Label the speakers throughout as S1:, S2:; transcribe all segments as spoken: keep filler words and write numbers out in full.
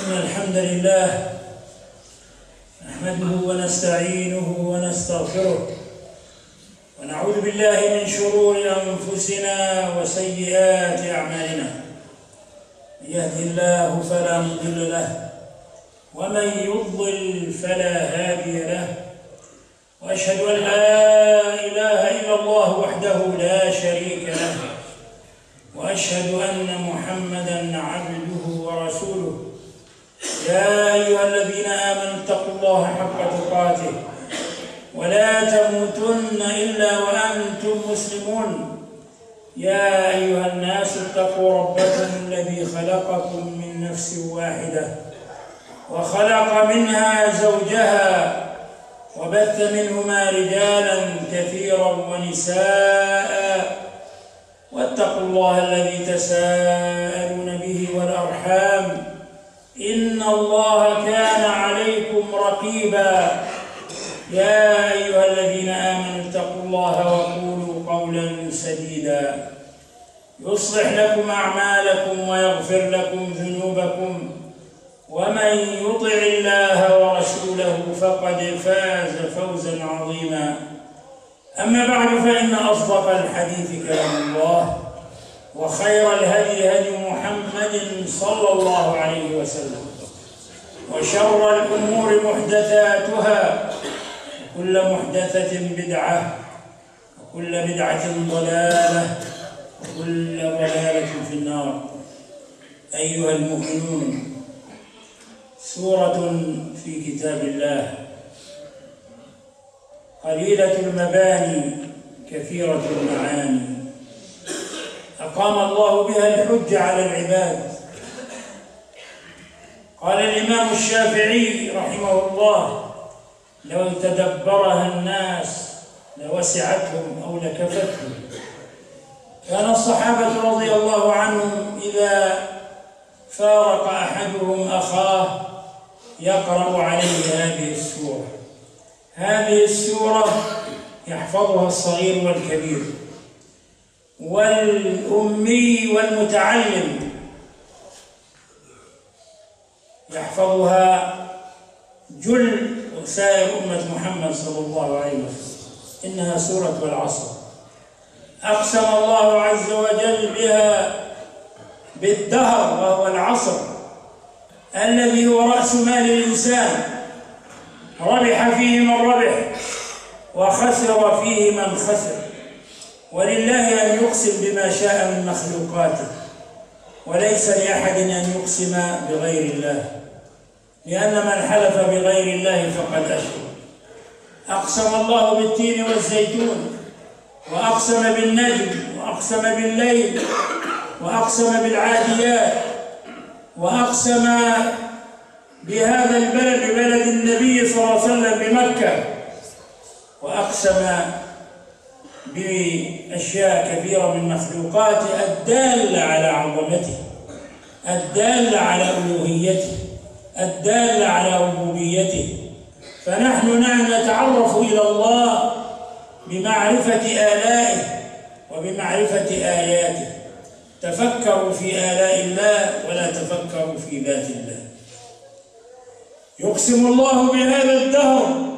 S1: إن الحمد لله نحمده ونستعينه ونستغفره ونعوذ بالله من شرور أنفسنا وسيئات أعمالنا. من يهده الله فلا مضل له ومن يضلل فلا هادي له، وأشهد أن لا إله إلا الله وحده لا شريك له، وأشهد أن محمدًا عبده ورسوله. يا أيها الذين آمنوا اتقوا الله حق تقاته ولا تموتن إلا وأنتم مسلمون. يا أيها الناس اتقوا ربكم الذي خلقكم من نفس واحدة وخلق منها زوجها وبث منهما رجالا كثيرا ونساء، واتقوا الله الذي تساءلون به والأرحام إن الله كان عليكم رقيبا. يا أيها الذين آمنوا اتقوا الله وقولوا قولا سديدا يصلح لكم أعمالكم ويغفر لكم ذنوبكم، ومن يطع الله ورسوله فقد فاز فوزا عظيما. أما بعد، فإن أصدق الحديث كلام الله، وخير الهدي هدي محمد صلى الله عليه وسلم، وشر الأمور محدثاتها، وكل محدثة بدعة، وكل بدعة ضلالة، وكل ضلالة في النار. أيها المؤمنون، سورة في كتاب الله قليلة المباني كثيرة المعاني، أقام الله بها الحجة على العباد. قال الإمام الشافعي رحمه الله: لو تدبرها الناس لوسعتهم أو لكفتهم. كان الصحابة رضي الله عنهم إذا فارق أحدهم أخاه يقرأ عليه هذه السورة. هذه السورة يحفظها الصغير والكبير، والأمي والمتعلم يحفظها جل وسائر أمة محمد صلى الله عليه وسلم. إنها سورة العصر، أقسم الله عز وجل بها بالدهر، وهو العصر الذي هو رأس مال الإنسان، ربح فيه من ربح وخسر فيه من خسر. ولله أن يقسم بما شاء من مخلوقاته، وليس لأحد أن يقسم بغير الله، لأن من حلف بغير الله فقد أشرك. أقسم الله بالتين والزيتون، وأقسم بالنجم، وأقسم بالليل، وأقسم بالعاديات، وأقسم بهذا البلد، ببلد النبي صلى الله عليه وسلم بمكة، وأقسم بأشياء كثيرة من مخلوقاته الدالة على عظمته، الدالة على ألوهيته، الدالة على ربوبيته. فنحن نتعرف إلى الله بمعرفة آلائه وبمعرفة آياته. تفكروا في آلاء الله ولا تفكروا في ذات الله. يقسم الله بهذا الدهر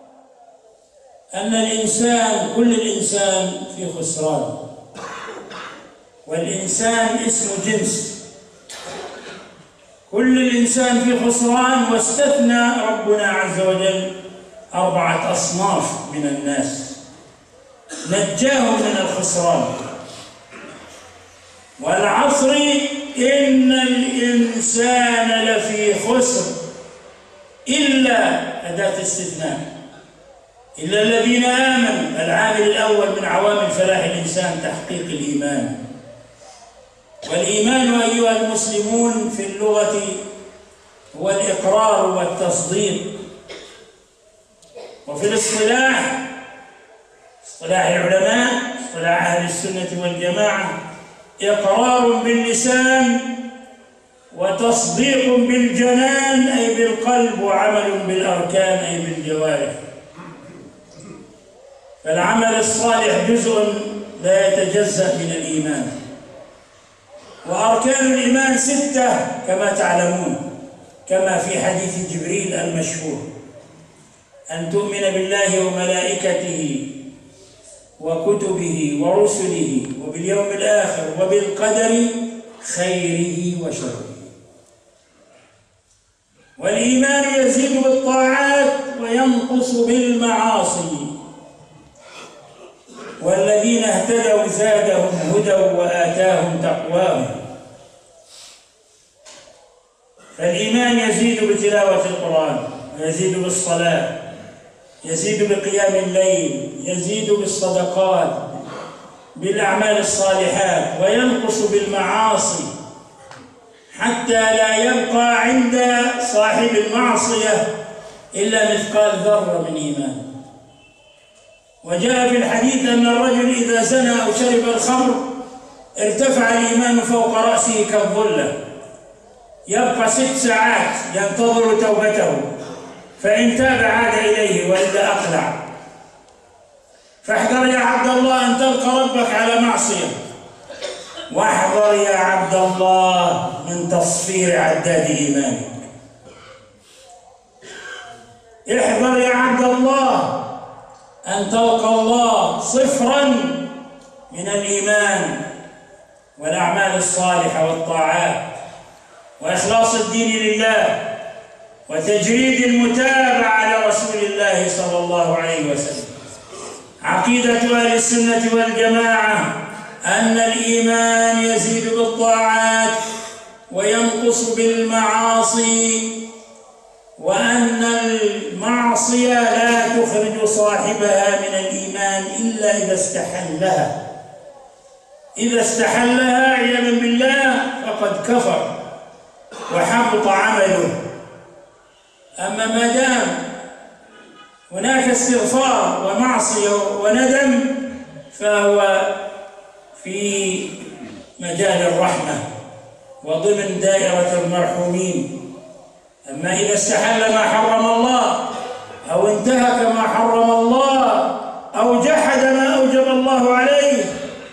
S1: أن الإنسان، كل الإنسان في خسران، والإنسان اسم جنس، كل الإنسان في خسران. واستثنى ربنا عز وجل أربعة أصناف من الناس نجاهم من الخسران. والعصر إن الإنسان لفي خسر، إلا أداة استثناء، إلا الذين آمنوا. العامل الأول من عوامل فلاح الإنسان تحقيق الإيمان. والإيمان أيها المسلمون في اللغة هو الإقرار والتصديق، وفي الاصطلاح، اصطلاح العلماء، اصطلاح أهل السنة والجماعة، إقرار باللسان وتصديق بالجنان أي بالقلب، وعمل بالأركان أي بالجوارح. فالعمل الصالح جزء لا يتجزأ من الإيمان. وأركان الإيمان ستة كما تعلمون: كما في حديث جبريل المشهور: أن تؤمن بالله وملائكته وكتبه ورسله وباليوم الآخر وبالقدر خيره وشره. والإيمان يزيد بالطاعات وينقص بالمعاصي. والذين اهتدوا زادهم هدى وآتاهم تقواهم. فالإيمان يزيد بتلاوة القرآن، ويزيد بالصلاة، يزيد بقيام الليل، يزيد بالصدقات، بالأعمال الصالحات، وينقص بالمعاصي حتى لا يبقى عند صاحب المعصية إلا مثقال ذرة من إيمان. وجاء في الحديث أن الرجل إذا زنى أو شرب الخمر ارتفع الإيمان فوق رأسه كالظلة، يبقى ست ساعات ينتظر توبته، فإن تاب عاد إليه وإلا أقلع. فاحذر يا عبد الله أن تلقى ربك على معصية، واحذر يا عبد الله من تصفير عداد إيمانك. احذر يا عبد الله أن تلقى الله صفرا من الإيمان والأعمال الصالحة والطاعات وإخلاص الدين لله وتجريد المتابعة لرسول الله صلى الله عليه وسلم. عقيدة أهل السنة والجماعة أن الإيمان يزيد بالطاعات وينقص بالمعاصي، وأن المعصية لا تخرج صاحبها من الإيمان إلا إذا استحلها. إذا استحلها عياذا بالله فقد كفر وحبط عمله. أما ما دام هناك استغفار ومعصية وندم فهو في مجال الرحمة وضمن دائرة المرحومين. أما إذا استحل ما حرم الله أو انتهك ما حرم الله أو جحد ما أوجب الله عليه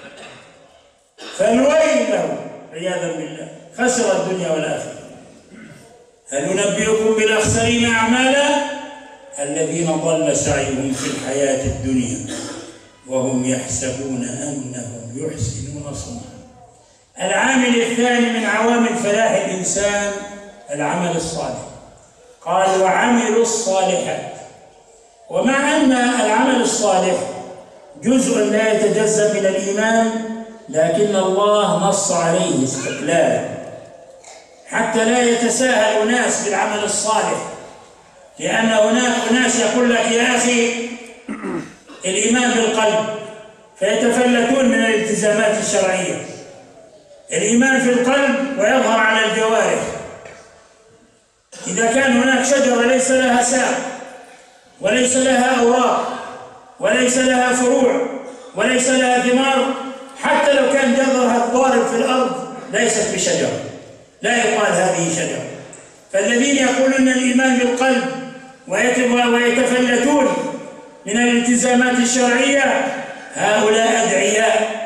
S1: فالويل له عياذا بالله، خسر الدنيا والآخرة. هل ننبئكم بالأخسرين أعمالا؟ الذين ضل سعيهم في الحياة الدنيا وهم يحسبون أنهم يحسنون صنعا. العامل الثاني من عوامل فلاح الإنسان العمل الصالح. قال: وعملوا الصالحات. ومع أن العمل الصالح جزء لا يتجزأ من الإيمان، لكن الله نص عليه استقلالا حتى لا يتساهل أناس بالعمل الصالح، لأن هناك أناس يقول لك يا أخي الإيمان بالقلب فيتفلتون من الالتزامات الشرعية. الإيمان في القلب ويظهر على الجوارح. إذا كان هناك شجرة ليس لها ساق وليس لها أوراق وليس لها فروع وليس لها ثمار، حتى لو كان جذرها الضارب في الأرض ليست بشجرة، لا يقال هذه شجرة. فالذين يقولون الإيمان بالقلب ويتفلتون من الالتزامات الشرعية هؤلاء أدعياء،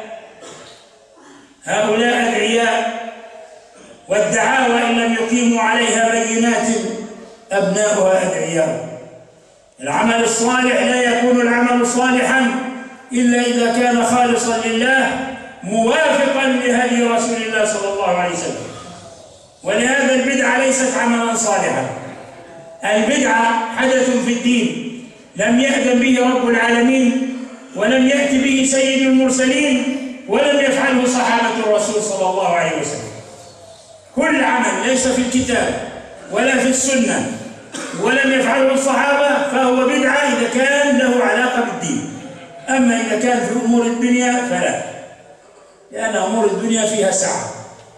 S1: هؤلاء أدعياء، والدعاوى إن لم يقيموا عليها بينات أبناؤها أدعياء. العمل الصالح لا يكون العمل صالحا إلا إذا كان خالصا لله موافقا لهدي رسول الله صلى الله عليه وسلم. ولهذا البدعة ليست عملا صالحا. البدعة حدث في الدين لم يأذن به رب العالمين ولم يأتي به سيد المرسلين ولم يفعله صحابة الرسول صلى الله عليه وسلم. كل عمل ليس في الكتاب ولا في السنة ولم يفعله الصحابة فهو بدعة إذا كان له علاقة بالدين. أما إذا كان في أمور الدنيا فلا، لأن أمور الدنيا فيها سعة.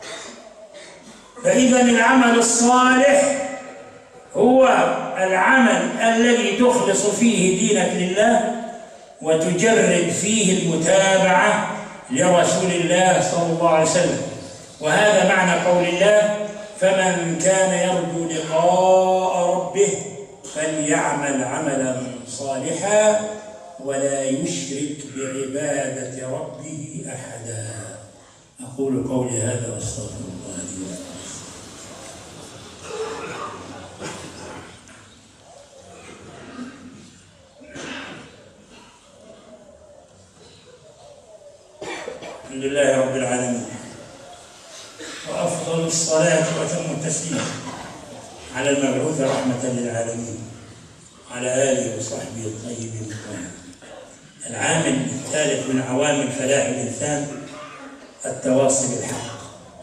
S1: فإذا العمل الصالح هو العمل الذي تخلص فيه دينك لله وتجرد فيه المتابعة لرسول الله صلى الله عليه وسلم. وهذا معنى قول الله: فمن كان يرجو لقاء ربه فليعمل عملا صالحا ولا يشرك بعبادة ربه أحدا. أقول قولي هذا واستغفر الله لي ولكم. الحمد لله رب العالمين، وأفضل الصلاة وأتم التسليم على المبعوث رحمة للعالمين على آله وصحبه الطيبين الطاهرين. العامل الثالث من عوامل فلاح الإنسان التواصي بالحق.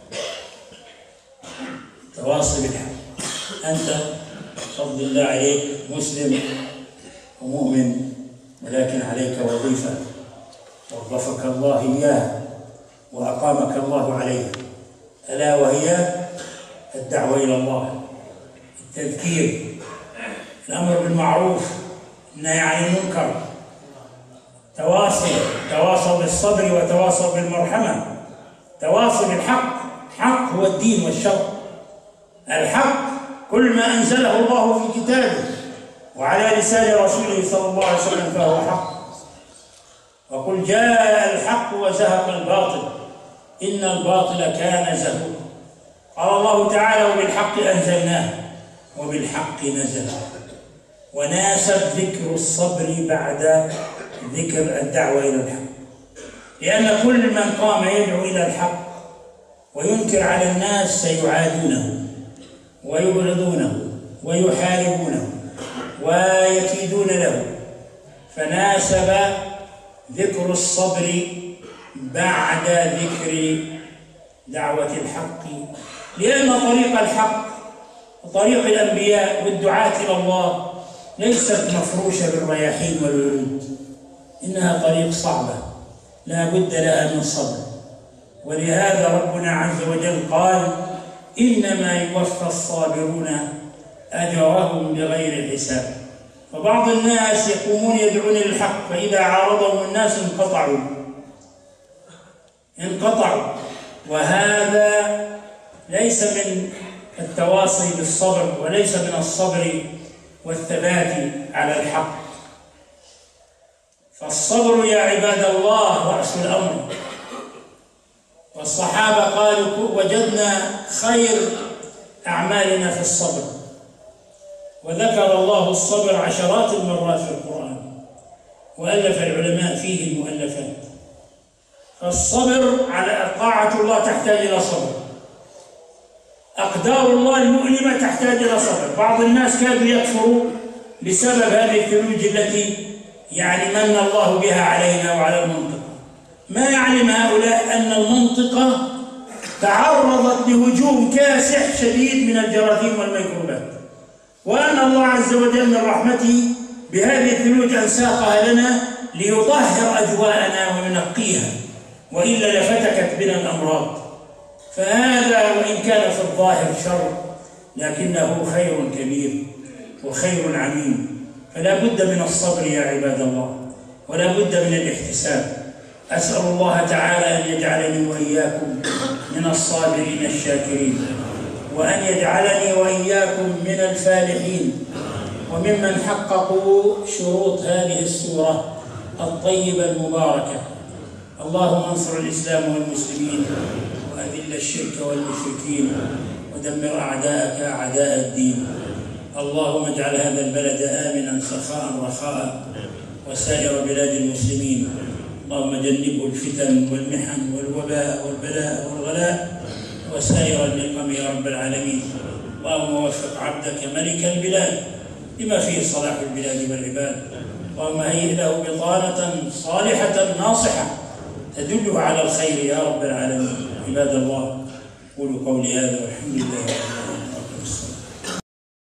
S1: التواصي بالحق. أنت بفضل الله عليك مسلم ومؤمن، ولكن عليك وظيفة وظفك الله إياها وأقامك الله عليها، ألا وهي الدعوة إلى الله، التذكير، الأمر بالمعروف، النهي عن المنكر، تواصي تواصوا بالصبر وتواصوا بالمرحمة، تواصي بالحق. الحق هو الدين والشرع. الحق كل ما أنزله الله في كتابه وعلى لسان رسوله صلى الله عليه وسلم فهو حق. وقل جاء الحق وزهق الباطل إن الباطل كان زهوقا. قال الله تعالى وبالحق أنزلناه وبالحق نزل. وناسب ذكر الصبر بعد ذكر الدعوة إلى الحق، لأن كل من قام يدعو إلى الحق وينكر على الناس سيعادونه ويبغضونه ويحاربونه ويكيدون له، فناسب ذكر الصبر بعد ذكر دعوة الحق، لأن طريق الحق وطريق الأنبياء والدعاة إلى الله ليست مفروشة بالرياحين والورود، إنها طريق صعبة لا بد لها من صبر. ولهذا ربنا عز وجل قال إنما يوفى الصابرون أجرهم بغير حساب. فبعض الناس يقومون يدعون للحق فإذا عارضهم الناس انقطعوا انقطعوا وهذا ليس من التواصي بالصبر وليس من الصبر والثبات على الحق. فالصبر يا عباد الله رأس الأمر. والصحابة قالوا وجدنا خير أعمالنا في الصبر، وذكر الله الصبر عشرات المرات في القرآن، وألف العلماء فيه المؤلفات. فالصبر على طاعة الله تحتاج إلى صبر، أقدار الله المؤلمة تحتاج إلى صبر. بعض الناس كادوا يكفروا بسبب هذه الثلوج التي يعني من الله بها علينا وعلى المنطقة. ما يعلم هؤلاء أن المنطقة تعرضت لهجوم كاسح شديد من الجراثيم والميكروبات، وأن الله عز وجل من رحمته بهذه الثلوج أن ساقها لنا ليطهر أجواءنا وينقيها، وإلا لفتكت بنا الأمراض. فهذا وإن كان في الظاهر شر لكنه خير كبير وخير عميم. فلا بد من الصبر يا عباد الله، ولا بد من الاحتساب. أسأل الله تعالى أن يجعلني وإياكم من الصابرين الشاكرين، وأن يجعلني وإياكم من الفالحين وممن حققوا شروط هذه السورة الطيبة المباركة. اللهم انصر الإسلام والمسلمين وأذل الشرك والمشركين ودمر أعداءك أعداء الدين. اللهم اجعل هذا البلد آمنا سخاء رخاء وسائر بلاد المسلمين. اللهم جنبه الفتن والمحن والوباء والبلاء والغلاء وسائر النقم يا رب العالمين. اللهم وفق عبدك ملك البلاد لما فيه صلاح البلاد والعباد. اللهم هيئ له بطانة صالحة ناصحة تدله على الخير يا رب العالمين. عباد الله قولوا قولي هذا والحمد لله.